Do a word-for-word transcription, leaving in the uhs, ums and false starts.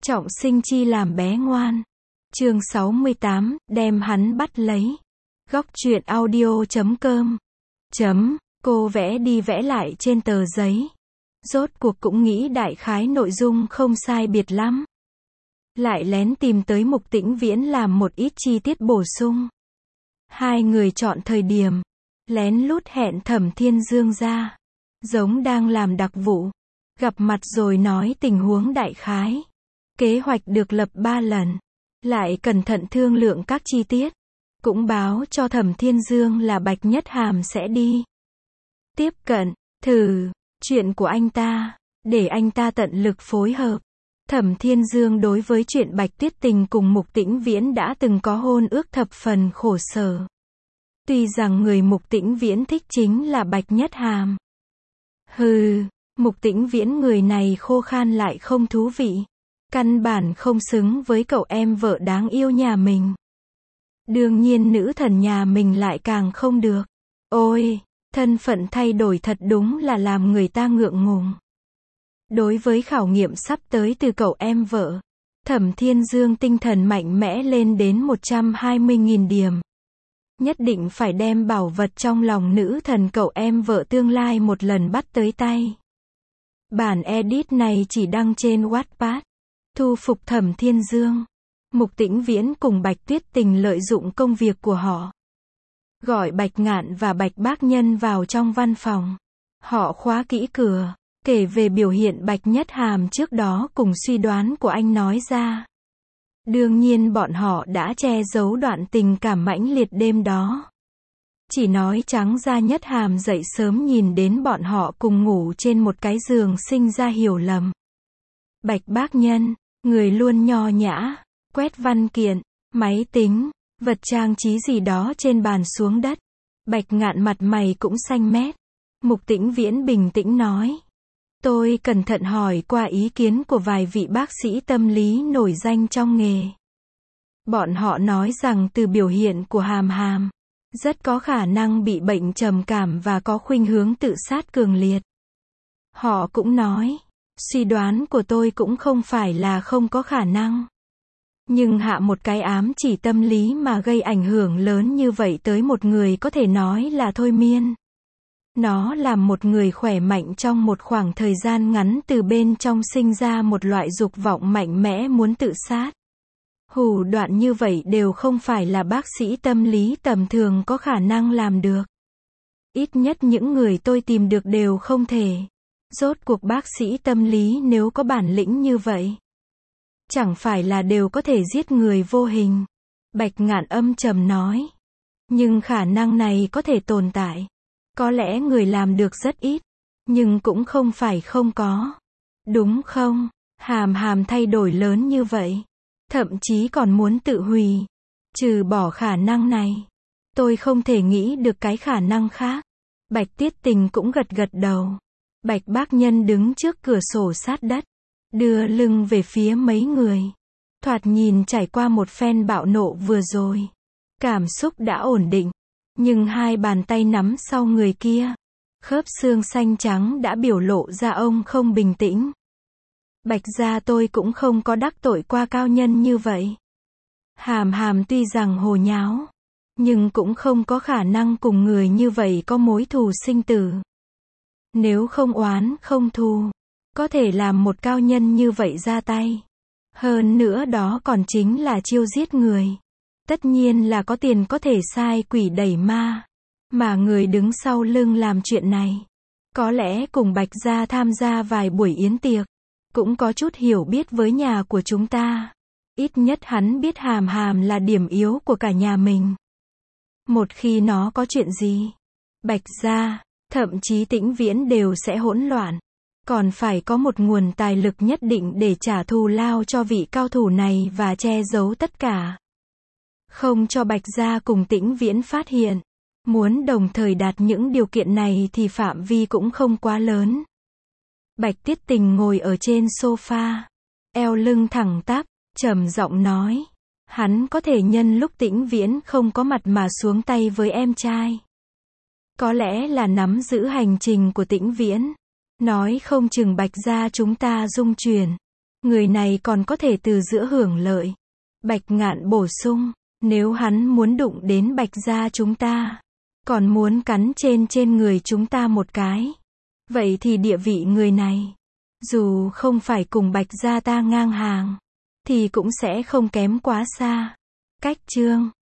Trọng sinh chi làm bé ngoan. Chương sáu mươi tám, đem hắn bắt lấy. Góc truyện audio chấm com. Chấm, cô vẽ đi vẽ lại trên tờ giấy. Rốt cuộc cũng nghĩ đại khái nội dung không sai biệt lắm. Lại lén tìm tới Mục Tĩnh Viễn làm một ít chi tiết bổ sung. Hai người chọn thời điểm, lén lút hẹn Thẩm Thiên Dương ra. Giống đang làm đặc vụ. Gặp mặt rồi nói tình huống đại khái. Kế hoạch được lập ba lần. Lại cẩn thận thương lượng các chi tiết. Cũng báo cho Thẩm Thiên Dương là Bạch Nhất Hàm sẽ đi. Tiếp cận, thử, chuyện của anh ta, để anh ta tận lực phối hợp. Thẩm Thiên Dương đối với chuyện Bạch Tuyết Tình cùng Mục Tĩnh Viễn đã từng có hôn ước thập phần khổ sở. Tuy rằng người Mục Tĩnh Viễn thích chính là Bạch Nhất Hàm. Hừ, Mục Tĩnh Viễn người này khô khan lại không thú vị. Căn bản không xứng với cậu em vợ đáng yêu nhà mình. Đương nhiên nữ thần nhà mình lại càng không được. Ôi, thân phận thay đổi thật đúng là làm người ta ngượng ngùng. Đối với khảo nghiệm sắp tới từ cậu em vợ, Thẩm Thiên Dương tinh thần mạnh mẽ lên đến một trăm hai mươi nghìn điểm. Nhất định phải đem bảo vật trong lòng nữ thần cậu em vợ tương lai một lần bắt tới tay. Bản edit này chỉ đăng trên Wattpad. Thu phục Thẩm Thiên Dương. Mục Tĩnh Viễn cùng Bạch Tuyết Tình lợi dụng công việc của họ. Gọi Bạch Ngạn và Bạch Bác Nhân vào trong văn phòng. Họ khóa kỹ cửa, kể về biểu hiện Bạch Nhất Hàm trước đó cùng suy đoán của anh nói ra. Đương nhiên bọn họ đã che giấu đoạn tình cảm mãnh liệt đêm đó. Chỉ nói trắng ra Nhất Hàm dậy sớm nhìn đến bọn họ cùng ngủ trên một cái giường sinh ra hiểu lầm. Bạch Bác Nhân, người luôn nho nhã, quét văn kiện, máy tính, vật trang trí gì đó trên bàn xuống đất. Bạch Ngạn mặt mày cũng xanh mét. Mục Tĩnh Viễn bình tĩnh nói. Tôi cẩn thận hỏi qua ý kiến của vài vị bác sĩ tâm lý nổi danh trong nghề. Bọn họ nói rằng từ biểu hiện của Hàm Hàm, rất có khả năng bị bệnh trầm cảm và có khuynh hướng tự sát cường liệt. Họ cũng nói, suy đoán của tôi cũng không phải là không có khả năng. Nhưng hạ một cái ám chỉ tâm lý mà gây ảnh hưởng lớn như vậy tới một người có thể nói là thôi miên. Nó làm một người khỏe mạnh trong một khoảng thời gian ngắn từ bên trong sinh ra một loại dục vọng mạnh mẽ muốn tự sát. Hủ đoạn như vậy đều không phải là bác sĩ tâm lý tầm thường có khả năng làm được. Ít nhất những người tôi tìm được đều không thể. Rốt cuộc bác sĩ tâm lý nếu có bản lĩnh như vậy, chẳng phải là đều có thể giết người vô hình. Bạch Ngạn âm trầm nói. Nhưng khả năng này có thể tồn tại. Có lẽ người làm được rất ít, nhưng cũng không phải không có. Đúng không? Hàm Hàm thay đổi lớn như vậy, thậm chí còn muốn tự hủy. Trừ bỏ khả năng này, tôi không thể nghĩ được cái khả năng khác. Bạch Tuyết Tình cũng gật gật đầu. Bạch Bác Nhân đứng trước cửa sổ sát đất, đưa lưng về phía mấy người. Thoạt nhìn trải qua một phen bạo nộ vừa rồi. Cảm xúc đã ổn định. Nhưng hai bàn tay nắm sau người kia, khớp xương xanh trắng đã biểu lộ ra ông không bình tĩnh. Bạch gia tôi cũng không có đắc tội qua cao nhân như vậy. Hàm Hàm tuy rằng hồ nháo, nhưng cũng không có khả năng cùng người như vậy có mối thù sinh tử. Nếu không oán không thù, có thể làm một cao nhân như vậy ra tay. Hơn nữa đó còn chính là chiêu giết người. Tất nhiên là có tiền có thể sai quỷ đẩy ma. Mà người đứng sau lưng làm chuyện này, có lẽ cùng Bạch gia tham gia vài buổi yến tiệc, cũng có chút hiểu biết với nhà của chúng ta. Ít nhất hắn biết Hàm Hàm là điểm yếu của cả nhà mình. Một khi nó có chuyện gì, Bạch gia, thậm chí Tĩnh Viễn đều sẽ hỗn loạn. Còn phải có một nguồn tài lực nhất định để trả thù lao cho vị cao thủ này và che giấu tất cả. Không cho Bạch gia cùng Tĩnh Viễn phát hiện. Muốn đồng thời đạt những điều kiện này thì phạm vi cũng không quá lớn. Bạch Tuyết Tình ngồi ở trên sofa, eo lưng thẳng tắp, trầm giọng nói. Hắn có thể nhân lúc Tĩnh Viễn không có mặt mà xuống tay với em trai. Có lẽ là nắm giữ hành trình của Tĩnh Viễn. Nói không chừng Bạch gia chúng ta dung chuyển. người này còn có thể từ giữa hưởng lợi. Bạch Ngạn bổ sung, nếu hắn muốn đụng đến Bạch gia chúng ta, còn muốn cắn trên trên người chúng ta một cái, vậy thì địa vị người này, dù không phải cùng Bạch gia ta ngang hàng, thì cũng sẽ không kém quá xa. Cách chương